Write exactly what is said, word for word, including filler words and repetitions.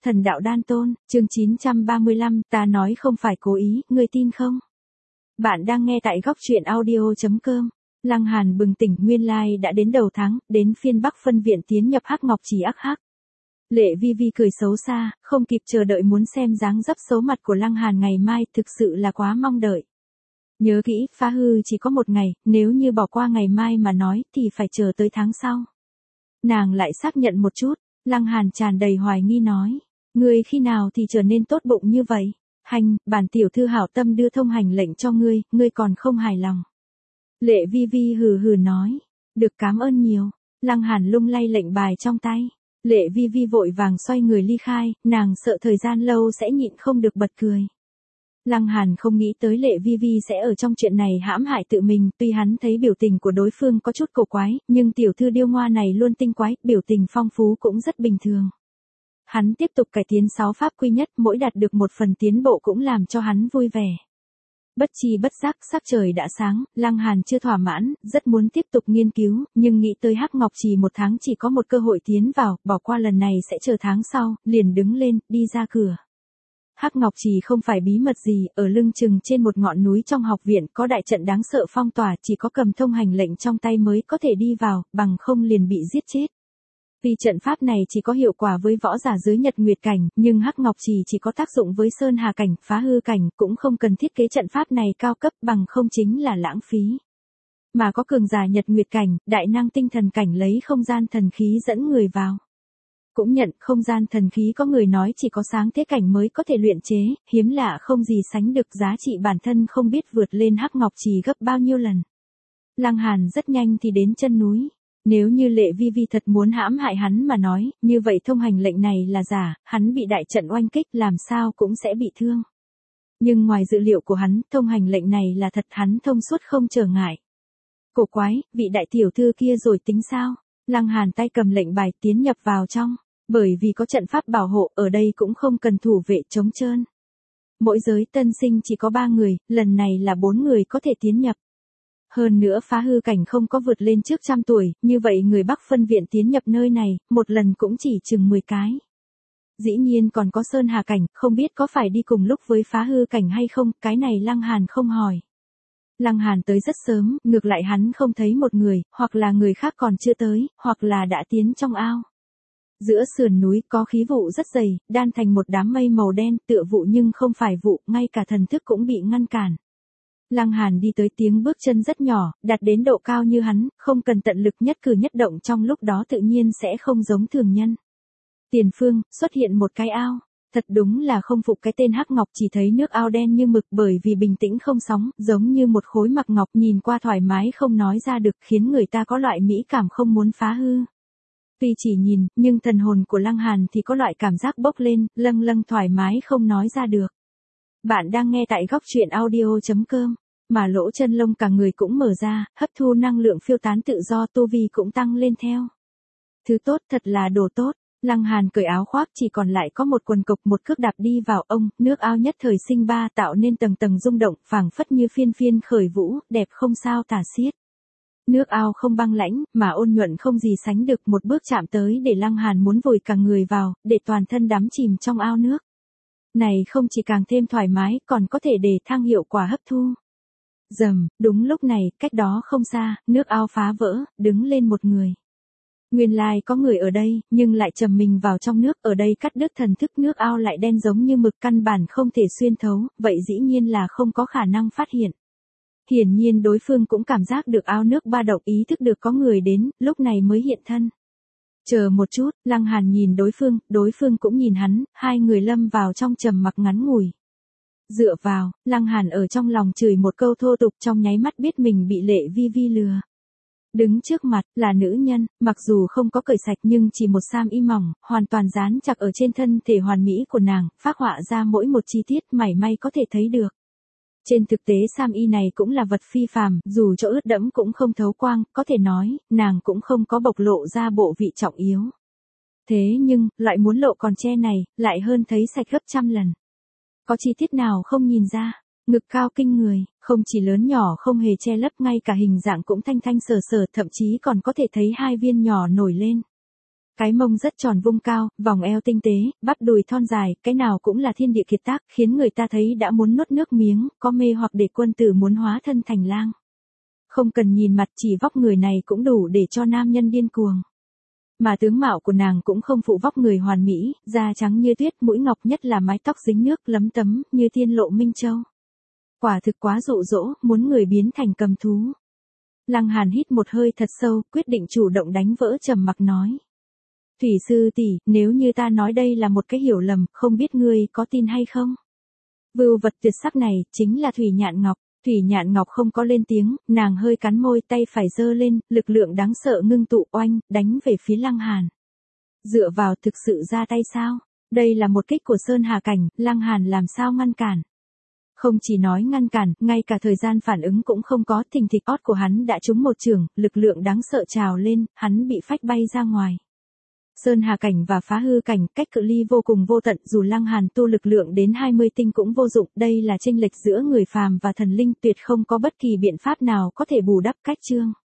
Thần đạo đan tôn, chương chín trăm ba mươi lăm, ta nói không phải cố ý, ngươi tin không? Bạn đang nghe tại góc truyện audio chấm com. Lăng Hàn bừng tỉnh, nguyên lai đã đến đầu tháng, đến phiên Bắc phân viện tiến nhập Hắc Ngọc Trì ác hắc. Lệ Vi Vi cười xấu xa, không kịp chờ đợi muốn xem dáng dấp xấu mặt của Lăng Hàn ngày mai, thực sự là quá mong đợi. Nhớ kỹ, phá hư chỉ có một ngày, nếu như bỏ qua ngày mai mà nói thì phải chờ tới tháng sau. Nàng lại xác nhận một chút, Lăng Hàn tràn đầy hoài nghi nói, ngươi khi nào thì trở nên tốt bụng như vậy? Hành, bản tiểu thư hảo tâm đưa thông hành lệnh cho ngươi, ngươi còn không hài lòng. Lệ Vi Vi hừ hừ nói, được cảm ơn nhiều. Lăng Hàn lung lay lệnh bài trong tay. Lệ Vi Vi vội vàng xoay người ly khai, nàng sợ thời gian lâu sẽ nhịn không được bật cười. Lăng Hàn không nghĩ tới Lệ Vi Vi sẽ ở trong chuyện này hãm hại tự mình, tuy hắn thấy biểu tình của đối phương có chút cổ quái, nhưng tiểu thư điêu ngoa này luôn tinh quái, biểu tình phong phú cũng rất bình thường. Hắn tiếp tục cải tiến sáu pháp quy nhất, mỗi đạt được một phần tiến bộ cũng làm cho hắn vui vẻ. Bất chi bất giác, sắc trời đã sáng, Lăng Hàn chưa thỏa mãn, rất muốn tiếp tục nghiên cứu, nhưng nghĩ tới Hắc Ngọc Trì một tháng chỉ có một cơ hội tiến vào, bỏ qua lần này sẽ chờ tháng sau, liền đứng lên, đi ra cửa. Hắc Ngọc Trì không phải bí mật gì, ở lưng chừng trên một ngọn núi trong học viện có đại trận đáng sợ phong tỏa, chỉ có cầm thông hành lệnh trong tay mới có thể đi vào, bằng không liền bị giết chết. Vì trận pháp này chỉ có hiệu quả với võ giả dưới Nhật Nguyệt cảnh, nhưng Hắc Ngọc Trì chỉ có tác dụng với Sơn Hà cảnh, phá hư cảnh, cũng không cần thiết kế trận pháp này cao cấp, bằng không chính là lãng phí. Mà có cường giả Nhật Nguyệt cảnh, đại năng tinh thần cảnh lấy không gian thần khí dẫn người vào. Cũng nhận không gian thần khí có người nói chỉ có sáng thế cảnh mới có thể luyện chế, hiếm lạ không gì sánh được, giá trị bản thân không biết vượt lên Hắc Ngọc Trì gấp bao nhiêu lần. Lăng Hàn rất nhanh thì đến chân núi. Nếu như Lệ Vi Vi thật muốn hãm hại hắn mà nói, như vậy thông hành lệnh này là giả, hắn bị đại trận oanh kích làm sao cũng sẽ bị thương. Nhưng ngoài dự liệu của hắn, thông hành lệnh này là thật, hắn thông suốt không trở ngại. Cổ quái, vị đại tiểu thư kia rồi tính sao? Lăng Hàn tay cầm lệnh bài tiến nhập vào trong, bởi vì có trận pháp bảo hộ, ở đây cũng không cần thủ vệ trống trơn. Mỗi giới tân sinh chỉ có ba người, lần này là bốn người có thể tiến nhập. Hơn nữa phá hư cảnh không có vượt lên trước trăm tuổi, như vậy người Bắc phân viện tiến nhập nơi này, một lần cũng chỉ chừng mười cái. Dĩ nhiên còn có Sơn Hà cảnh, không biết có phải đi cùng lúc với phá hư cảnh hay không, cái này Lăng Hàn không hỏi. Lăng Hàn tới rất sớm, ngược lại hắn không thấy một người, hoặc là người khác còn chưa tới, hoặc là đã tiến trong ao. Giữa sườn núi có khí vụ rất dày, đan thành một đám mây màu đen, tựa vụ nhưng không phải vụ, ngay cả thần thức cũng bị ngăn cản. Lăng Hàn đi tới, tiếng bước chân rất nhỏ, đạt đến độ cao như hắn, không cần tận lực nhất cử nhất động trong lúc đó tự nhiên sẽ không giống thường nhân. Tiền phương, xuất hiện một cái ao. Thật đúng là không phục cái tên Hắc Ngọc, chỉ thấy nước ao đen như mực bởi vì bình tĩnh không sóng, giống như một khối mặc ngọc, nhìn qua thoải mái không nói ra được, khiến người ta có loại mỹ cảm không muốn phá hư. Tuy chỉ nhìn, nhưng thần hồn của Lăng Hàn thì có loại cảm giác bốc lên, lâng lâng thoải mái không nói ra được. Bạn đang nghe tại góc truyện audio chấm com, mà lỗ chân lông cả người cũng mở ra, hấp thu năng lượng phiêu tán tự do, tu vi cũng tăng lên theo. Thứ tốt, thật là đồ tốt. Lăng Hàn cởi áo khoác, chỉ còn lại có một quần cộc, một cước đạp đi vào ông, nước ao nhất thời sinh ba tạo nên tầng tầng rung động, phảng phất như phiên phiên khởi vũ, đẹp không sao tả xiết. Nước ao không băng lãnh, mà ôn nhuận không gì sánh được, một bước chạm tới để Lăng Hàn muốn vùi cả người vào, để toàn thân đắm chìm trong ao nước. Này không chỉ càng thêm thoải mái, còn có thể để thăng hiệu quả hấp thu. Rầm, đúng lúc này, cách đó không xa, nước ao phá vỡ, đứng lên một người. Nguyên lai có người ở đây, nhưng lại trầm mình vào trong nước, ở đây cắt đứt thần thức, nước ao lại đen giống như mực, căn bản không thể xuyên thấu, vậy dĩ nhiên là không có khả năng phát hiện. Hiển nhiên đối phương cũng cảm giác được ao nước ba động, ý thức được có người đến, lúc này mới hiện thân. Chờ một chút, Lăng Hàn nhìn đối phương, đối phương cũng nhìn hắn, hai người lâm vào trong trầm mặc ngắn ngủi. Dựa vào, Lăng Hàn ở trong lòng chửi một câu thô tục, trong nháy mắt biết mình bị Lệ Vi Vi lừa. Đứng trước mặt, là nữ nhân, mặc dù không có cởi sạch nhưng chỉ một sam y mỏng, hoàn toàn dán chặt ở trên thân thể hoàn mỹ của nàng, phác họa ra mỗi một chi tiết mảy may có thể thấy được. Trên thực tế sam y này cũng là vật phi phàm, dù chỗ ướt đẫm cũng không thấu quang, có thể nói, nàng cũng không có bộc lộ ra bộ vị trọng yếu. Thế nhưng, loại muốn lộ còn che này, lại hơn thấy sạch gấp trăm lần. Có chi tiết nào không nhìn ra? Ngực cao kinh người, không chỉ lớn nhỏ không hề che lấp, ngay cả hình dạng cũng thanh thanh sờ sờ, thậm chí còn có thể thấy hai viên nhỏ nổi lên. Cái mông rất tròn vung cao, vòng eo tinh tế, bắp đùi thon dài, cái nào cũng là thiên địa kiệt tác, khiến người ta thấy đã muốn nuốt nước miếng, có mê hoặc để quân tử muốn hóa thân thành lang. Không cần nhìn mặt, chỉ vóc người này cũng đủ để cho nam nhân điên cuồng. Mà tướng mạo của nàng cũng không phụ vóc người hoàn mỹ, da trắng như tuyết, mũi ngọc, nhất là mái tóc dính nước lấm tấm, như tiên lộ minh châu. Quả thực quá dụ dỗ, muốn người biến thành cầm thú. Lăng Hàn hít một hơi thật sâu, quyết định chủ động đánh vỡ trầm mặc nói. Thủy sư tỷ, nếu như ta nói đây là một cái hiểu lầm, không biết ngươi có tin hay không? Vưu vật tuyệt sắc này, chính là Thủy Nhạn Ngọc. Thủy Nhạn Ngọc không có lên tiếng, nàng hơi cắn môi, tay phải giơ lên, lực lượng đáng sợ ngưng tụ oanh, đánh về phía Lăng Hàn. Dựa vào thực sự ra tay sao? Đây là một kích của Sơn Hà Cảnh, Lăng Hàn làm sao ngăn cản? Không chỉ nói ngăn cản, ngay cả thời gian phản ứng cũng không có, thình thịch ót của hắn đã trúng một chưởng, lực lượng đáng sợ trào lên, hắn bị phách bay ra ngoài. Sơn Hà Cảnh và Phá Hư Cảnh, cách cự ly vô cùng vô tận, dù Lăng Hàn tu lực lượng đến hai mươi tinh cũng vô dụng, đây là chênh lệch giữa người phàm và thần linh, tuyệt không có bất kỳ biện pháp nào có thể bù đắp cách chương.